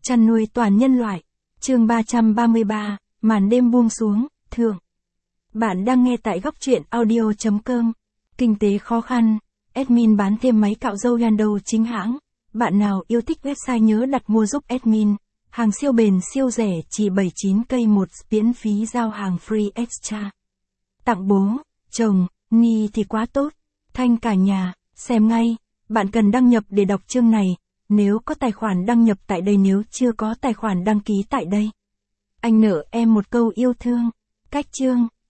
Chăn nuôi toàn nhân loại. Chương 333, màn đêm buông xuống, thượng. Bạn đang nghe tại góc truyện audio.com. Kinh tế khó khăn, admin bán thêm máy cạo râu Yando chính hãng. Bạn nào yêu thích website nhớ đặt mua giúp admin. Hàng siêu bền siêu rẻ chỉ 79 cây một, miễn phí giao hàng free extra. Tặng bố, chồng, ni thì quá tốt. Thanh cả nhà, xem ngay. Bạn cần đăng nhập để đọc chương này. Nếu có tài khoản đăng nhập tại đây, nếu chưa có tài khoản đăng ký tại đây. Anh nợ em một câu yêu thương. Cách chương.